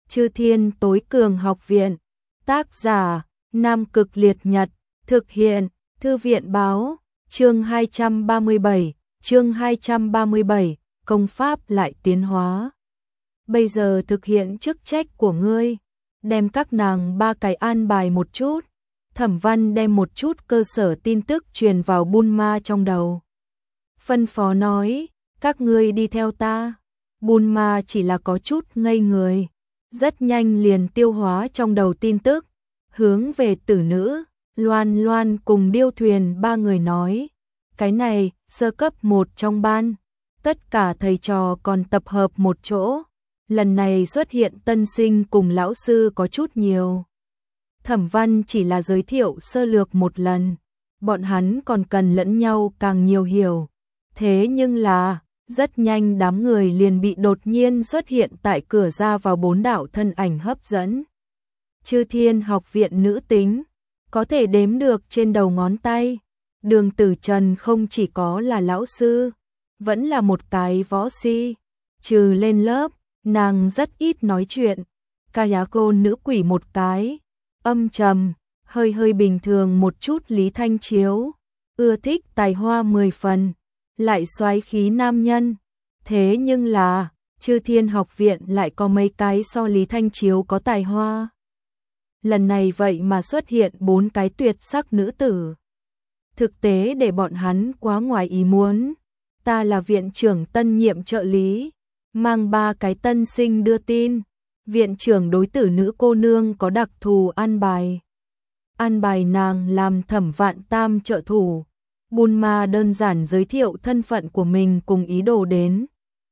Chư Thiên Tối Cường Học Viện. Tác giả: Nam Cực Liệt Nhật. Thực hiện: Thư viện báo. Chương 237, công pháp lại tiến hóa. Bây giờ thực hiện chức trách của ngươi, đem các nàng ba cái an bài một chút. Thẩm Văn đem một chút cơ sở tin tức truyền vào Bulma trong đầu. Phân phó nói, các ngươi đi theo ta. Bulma chỉ là có chút ngây người, rất nhanh liền tiêu hóa trong đầu tin tức, hướng về Tử Nữ, Loan Loan cùng Điêu Thuyền ba người nói, cái này, sơ cấp 1 trong ban, tất cả thầy trò còn tập hợp một chỗ, lần này xuất hiện tân sinh cùng lão sư có chút nhiều. Thẩm Văn chỉ là giới thiệu sơ lược một lần, bọn hắn còn cần lẫn nhau càng nhiều hiểu. Thế nhưng là, rất nhanh đám người liền bị đột nhiên xuất hiện tại cửa ra vào 4 đạo thân ảnh hấp dẫn. Chư Thiên Học Viện nữ tính, có thể đếm được trên đầu ngón tay. Đường Tử Trần không chỉ có là lão sư, vẫn là một cái võ si. Trừ lên lớp, nàng rất ít nói chuyện. Kayako nữ quỷ một cái, âm trầm, hơi bình thường một chút. Lý Thanh Chiếu, ưa thích tài hoa 10 phần, lại soái khí nam nhân. Thế nhưng là, Chư Thiên Học Viện lại có mấy cái so Lý Thanh Chiếu có tài hoa. Lần này vậy mà xuất hiện 4 cái tuyệt sắc nữ tử. Thực tế để bọn hắn quá ngoài ý muốn. Ta là viện trưởng tân nhiệm trợ lý, mang 3 cái tân sinh đưa tin. Viện trưởng đối Tử Nữ cô nương có đặc thù an bài. An bài nàng làm Thẩm Vạn Tam trợ thủ. Bulma đơn giản giới thiệu thân phận của mình cùng ý đồ đến.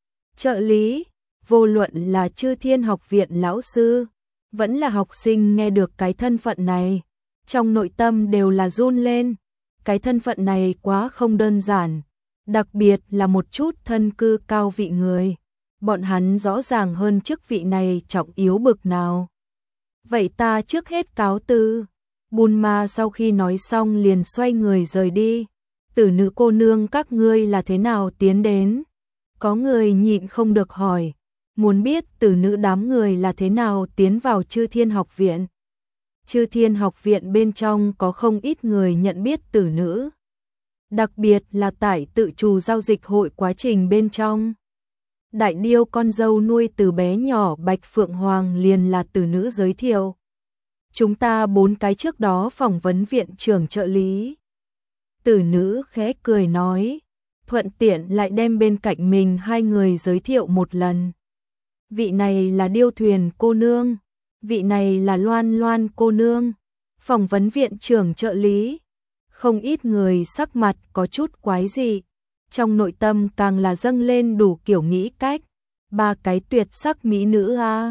Trợ lý, vô luận là Chư Thiên Học Viện lão sư, vẫn là học sinh nghe được cái thân phận này, trong nội tâm đều là run lên. Cái thân phận này quá không đơn giản, đặc biệt là một chút thân cư cao vị người. Bọn hắn rõ ràng hơn chức vị này trọng yếu bực nào. Vậy ta trước hết cáo từ. Bulma sau khi nói xong liền xoay người rời đi. Tử Nữ cô nương các ngươi là thế nào tiến đến? Có người nhịn không được hỏi, muốn biết Tử Nữ đám người là thế nào tiến vào Chư Thiên Học Viện. Chư Thiên Học Viện bên trong có không ít người nhận biết Tử Nữ, đặc biệt là tại tự chủ giao dịch hội quá trình bên trong. Đại Điêu con dâu nuôi từ bé nhỏ Bạch Phượng Hoàng liền là Tử Nữ giới thiệu. Chúng ta 4 cái trước đó phỏng vấn viện trưởng trợ lý. Tử Nữ khẽ cười nói, thuận tiện lại đem bên cạnh mình 2 người giới thiệu một lần. Vị này là Điêu Thuyền cô nương, vị này là Loan Loan cô nương. Phỏng vấn viện trưởng trợ lý, không ít người sắc mặt có chút quái dị, trong nội tâm càng là dâng lên đủ kiểu nghĩ cách. 3 cái tuyệt sắc mỹ nữ a,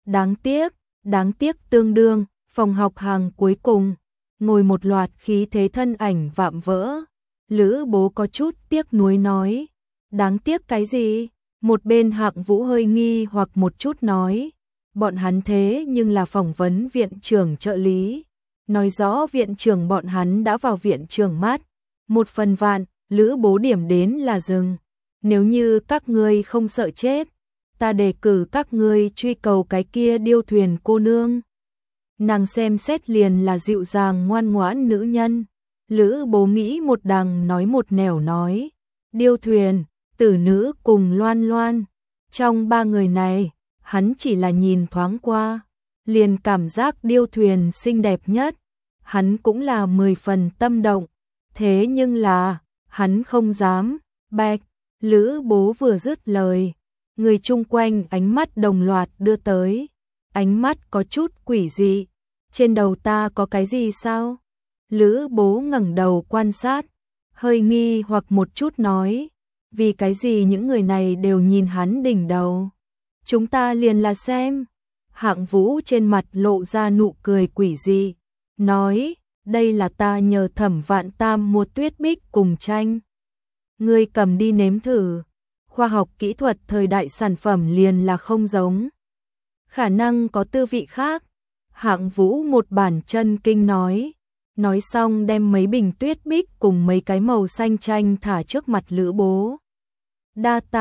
đáng tiếc tương đương. Phòng học hàng cuối cùng, ngồi một loạt khí thế thân ảnh vạm vỡ. Lữ Bố có chút tiếc nuối nói, đáng tiếc cái gì? Một bên Hạng Vũ hơi nghi hoặc một chút nói, bọn hắn thế nhưng là phỏng vấn viện trưởng trợ lý, nói rõ viện trưởng bọn hắn đã vào viện trưởng mắt. 1 phần vạn, Lữ Bố điểm đến là dừng. Nếu như các ngươi không sợ chết, ta đề cử các ngươi truy cầu cái kia Điêu Thuyền cô nương. Nàng xem xét liền là dịu dàng ngoan ngoãn nữ nhân. Lữ Bố nghĩ một đằng nói một nẻo nói, Điêu Thuyền, Tử Nữ cùng Loan Loan. Trong 3 người này, hắn chỉ là nhìn thoáng qua, liền cảm giác Điêu Thuyền xinh đẹp nhất. Hắn cũng là 10 phần tâm động. Thế nhưng là, hắn không dám. Bạch, Lữ Bố vừa dứt lời, người chung quanh ánh mắt đồng loạt đưa tới. Ánh mắt có chút quỷ dị. Trên đầu ta có cái gì sao? Lữ Bố ngẩng đầu quan sát, hơi nghi hoặc một chút nói, vì cái gì những người này đều nhìn hắn đỉnh đầu? Chúng ta liền là xem. Hạng Vũ trên mặt lộ ra nụ cười quỷ dị, nói, đây là ta nhờ Thẩm Vạn Tam mua tuyết bích cùng tranh. Ngươi cầm đi nếm thử. Khoa học kỹ thuật thời đại sản phẩm liền là không giống. Khả năng có tư vị khác. Hạng Vũ một bản chân kinh nói xong đem mấy bình tuyết bích cùng mấy cái màu xanh chanh thả trước mặt Lữ Bố. Đa tạ.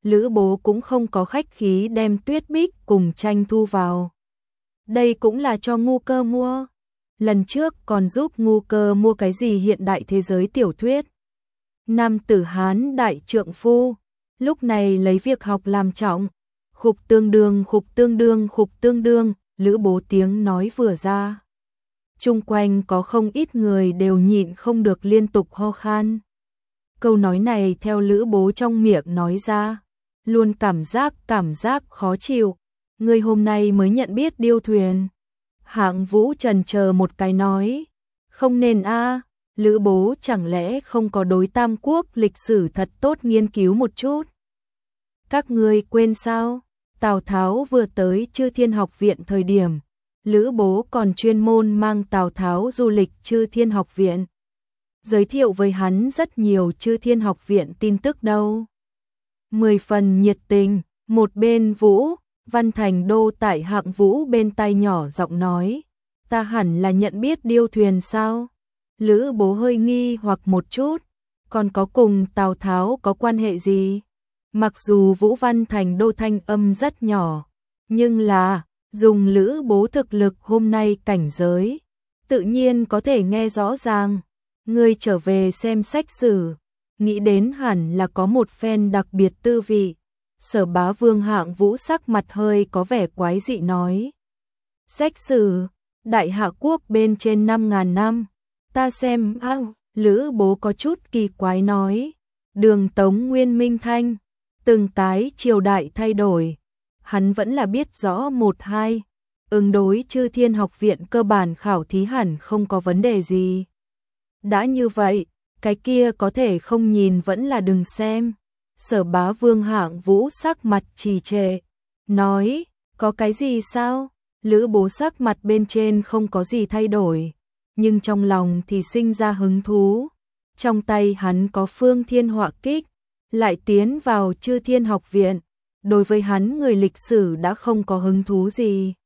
Lữ Bố cũng không có khách khí đem Tuyết Bích cùng Tranh thu vào. Đây cũng là cho Ngu Cơ mua. Lần trước còn giúp Ngu Cơ mua cái gì hiện đại thế giới tiểu thuyết. Nam tử Hán đại trượng phu, lúc này lấy việc học làm trọng. Khục tương đương, khục tương đương, khục tương đương, Lữ Bố tiếng nói vừa ra. Chung quanh có không ít người đều nhịn không được liên tục ho khan. Câu nói này theo Lữ Bố trong miệng nói ra, luôn cảm giác khó chịu. Người hôm nay mới nhận biết điêu thuyền. Hạng Vũ chần chờ một cái nói, không nên a, Lữ Bố chẳng lẽ không có đối Tam Quốc lịch sử thật tốt nghiên cứu một chút. Các ngươi quên sao, Tào Tháo vừa tới Chư Thiên Học viện thời điểm, Lữ Bố còn chuyên môn mang Tào Tháo du lịch Chư Thiên Học viện. Giới thiệu với hắn rất nhiều Chư Thiên Học viện tin tức đâu. 10 phần nhiệt tình, một bên Vũ Văn Thành Đô tại Hạng Vũ bên tai nhỏ giọng nói, ta hẳn là nhận biết điêu thuyền sao? Lữ Bố hơi nghi hoặc một chút, còn có cùng Tào Tháo có quan hệ gì? Mặc dù Vũ Văn Thành Đô thanh âm rất nhỏ, nhưng là dùng Lữ Bố thực lực hôm nay cảnh giới, tự nhiên có thể nghe rõ ràng. Ngươi trở về xem sách sử, nghĩ đến hẳn là có một phen đặc biệt tư vị. Sở Bá Vương Hạng Vũ sắc mặt hơi có vẻ quái dị nói. Sách sử, Đại Hạ Quốc bên trên 5.000 năm, ta xem Lữ Bố có chút kỳ quái nói. Đường Tống Nguyên Minh Thanh, từng cái triều đại thay đổi, hắn vẫn là biết rõ một hai. Ứng đối Chư Thiên Học viện cơ bản khảo thí hẳn không có vấn đề gì. Đã như vậy, cái kia có thể không nhìn vẫn là đừng xem. Sở Bá Vương Hạng Vũ sắc mặt trì trệ, nói, có cái gì sao? Lữ Bố sắc mặt bên trên không có gì thay đổi, nhưng trong lòng thì sinh ra hứng thú. Trong tay hắn có Phương Thiên Họa Kích, lại tiến vào Chư Thiên Học viện, đối với hắn người lịch sử đã không có hứng thú gì.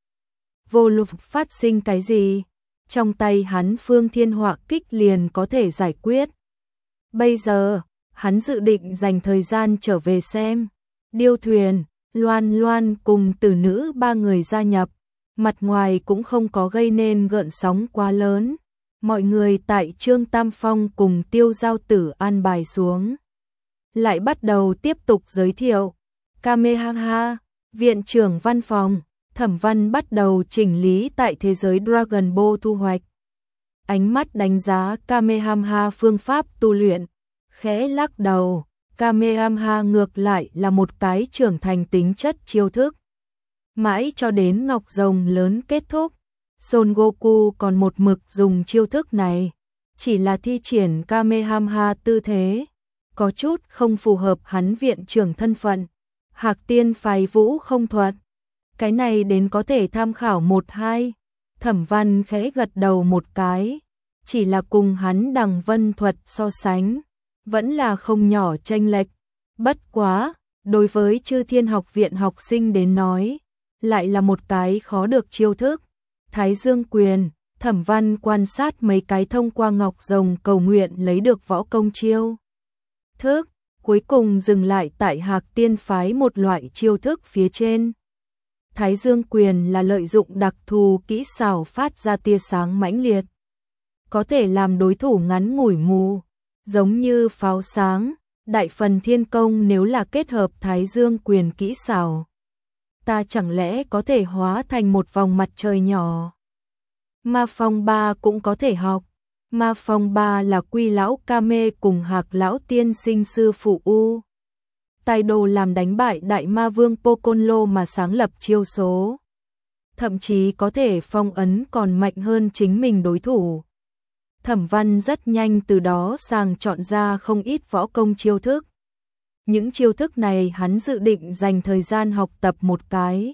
Vô luận phát sinh cái gì, trong tay hắn Phương Thiên Họa Kích liền có thể giải quyết. Bây giờ, hắn dự định dành thời gian trở về xem. Điêu thuyền, Loan Loan cùng Tử Nữ ba người gia nhập, mặt ngoài cũng không có gây nên gợn sóng quá lớn. Mọi người tại Trương Tam Phong cùng Tiêu Giao Tử an bài xuống. Lại bắt đầu tiếp tục giới thiệu. Kamehameha, viện trưởng văn phòng, Thẩm Văn bắt đầu chỉnh lý tại thế giới Dragon Ball thu hoạch. Ánh mắt đánh giá Kamehameha phương pháp tu luyện, khẽ lắc đầu. Kamehameha ngược lại là một cái trưởng thành tính chất chiêu thức. Mãi cho đến Ngọc Rồng lớn kết thúc, Son Goku còn một mực dùng chiêu thức này, chỉ là thi triển Kamehameha tư thế, có chút không phù hợp hắn viện trưởng thân phận. Hạc Tiên phái Vũ không thuật, cái này đến có thể tham khảo một hai. Thẩm Văn khẽ gật đầu một cái, chỉ là cùng hắn Đằng Vân thuật so sánh, vẫn là không nhỏ chênh lệch. Bất quá, đối với Chư Thiên Học viện học sinh đến nói, lại là một cái khó được chiêu thức. Thái Dương quyền, Thẩm Văn quan sát mấy cái thông qua Ngọc Rồng cầu nguyện lấy được võ công chiêu thức, cuối cùng dừng lại tại Hạc Tiên phái một loại chiêu thức phía trên. Thái Dương quyền là lợi dụng đặc thù kỹ xảo phát ra tia sáng mãnh liệt, có thể làm đối thủ ngắn ngủi mù, giống như pháo sáng. Đại Phần Thiên Công nếu là kết hợp Thái Dương quyền kỹ xảo, ta chẳng lẽ có thể hóa thành một vòng mặt trời nhỏ. Ma Phong Ba cũng có thể học. Ma Phong Ba là Quy lão Kame cùng Hạc lão tiên sinh sư phụ U Tài Đồ làm đánh bại Đại Ma Vương Poconlo mà sáng lập chiêu số. Thậm chí có thể phong ấn còn mạnh hơn chính mình đối thủ. Thẩm Văn rất nhanh từ đó sàng chọn ra không ít võ công chiêu thức. Những chiêu thức này hắn dự định dành thời gian học tập một cái.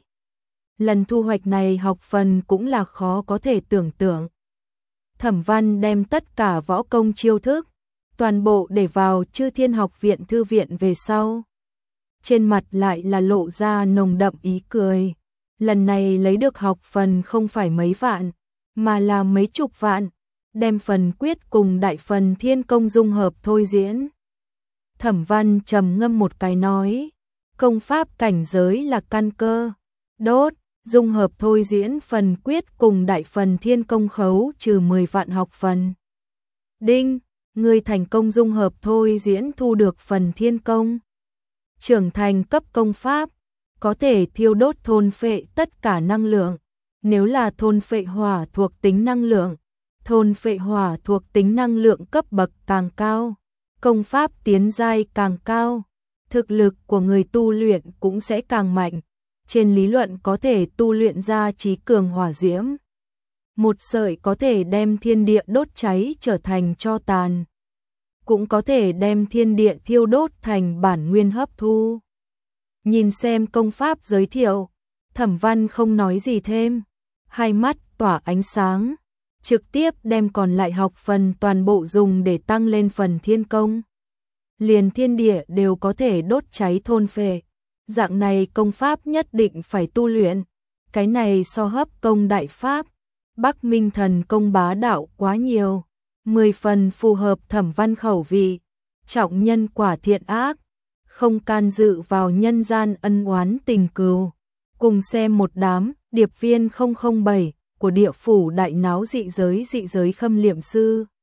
Lần thu hoạch này học phần cũng là khó có thể tưởng tượng. Thẩm Văn đem tất cả võ công chiêu thức, toàn bộ để vào Chư Thiên Học viện thư viện về sau. Trên mặt lại là lộ ra nồng đậm ý cười. Lần này lấy được học phần không phải mấy vạn, mà là mấy chục vạn. Đem phần quyết cùng Đại Phần Thiên Công dung hợp thôi diễn. Thẩm Văn trầm ngâm một cái nói, Công pháp cảnh giới là căn cơ. Đốt, dung hợp thôi diễn phần quyết cùng đại phần thiên công khấu trừ 10 vạn học phần. Đinh, ngươi thành công dung hợp thôi diễn thu được phần thiên công. Trưởng thành cấp công pháp, có thể thiêu đốt thôn phệ tất cả năng lượng. Nếu là thôn phệ hỏa thuộc tính năng lượng, thôn phệ hỏa thuộc tính năng lượng cấp bậc càng cao, công pháp tiến giai càng cao, thực lực của người tu luyện cũng sẽ càng mạnh. Trên lý luận có thể tu luyện ra chí cường hỏa diễm. Một sợi có thể đem thiên địa đốt cháy trở thành tro tàn, cũng có thể đem thiên địa thiêu đốt thành bản nguyên hấp thu. Nhìn xem công pháp giới thiệu, Thẩm Văn không nói gì thêm, hai mắt tỏa ánh sáng, trực tiếp đem còn lại học phần toàn bộ dùng để tăng lên phần thiên công. Liền thiên địa đều có thể đốt cháy thôn phệ, dạng này công pháp nhất định phải tu luyện, cái này so hấp công đại pháp, Bắc Minh thần công bá đạo quá nhiều, 10 phần phù hợp Thẩm Văn khẩu vị, trọng nhân quả thiện ác, không can dự vào nhân gian ân oán tình cừu. Cùng xem một đám điệp viên 007 của địa phủ đại náo dị giới khâm liệm sư.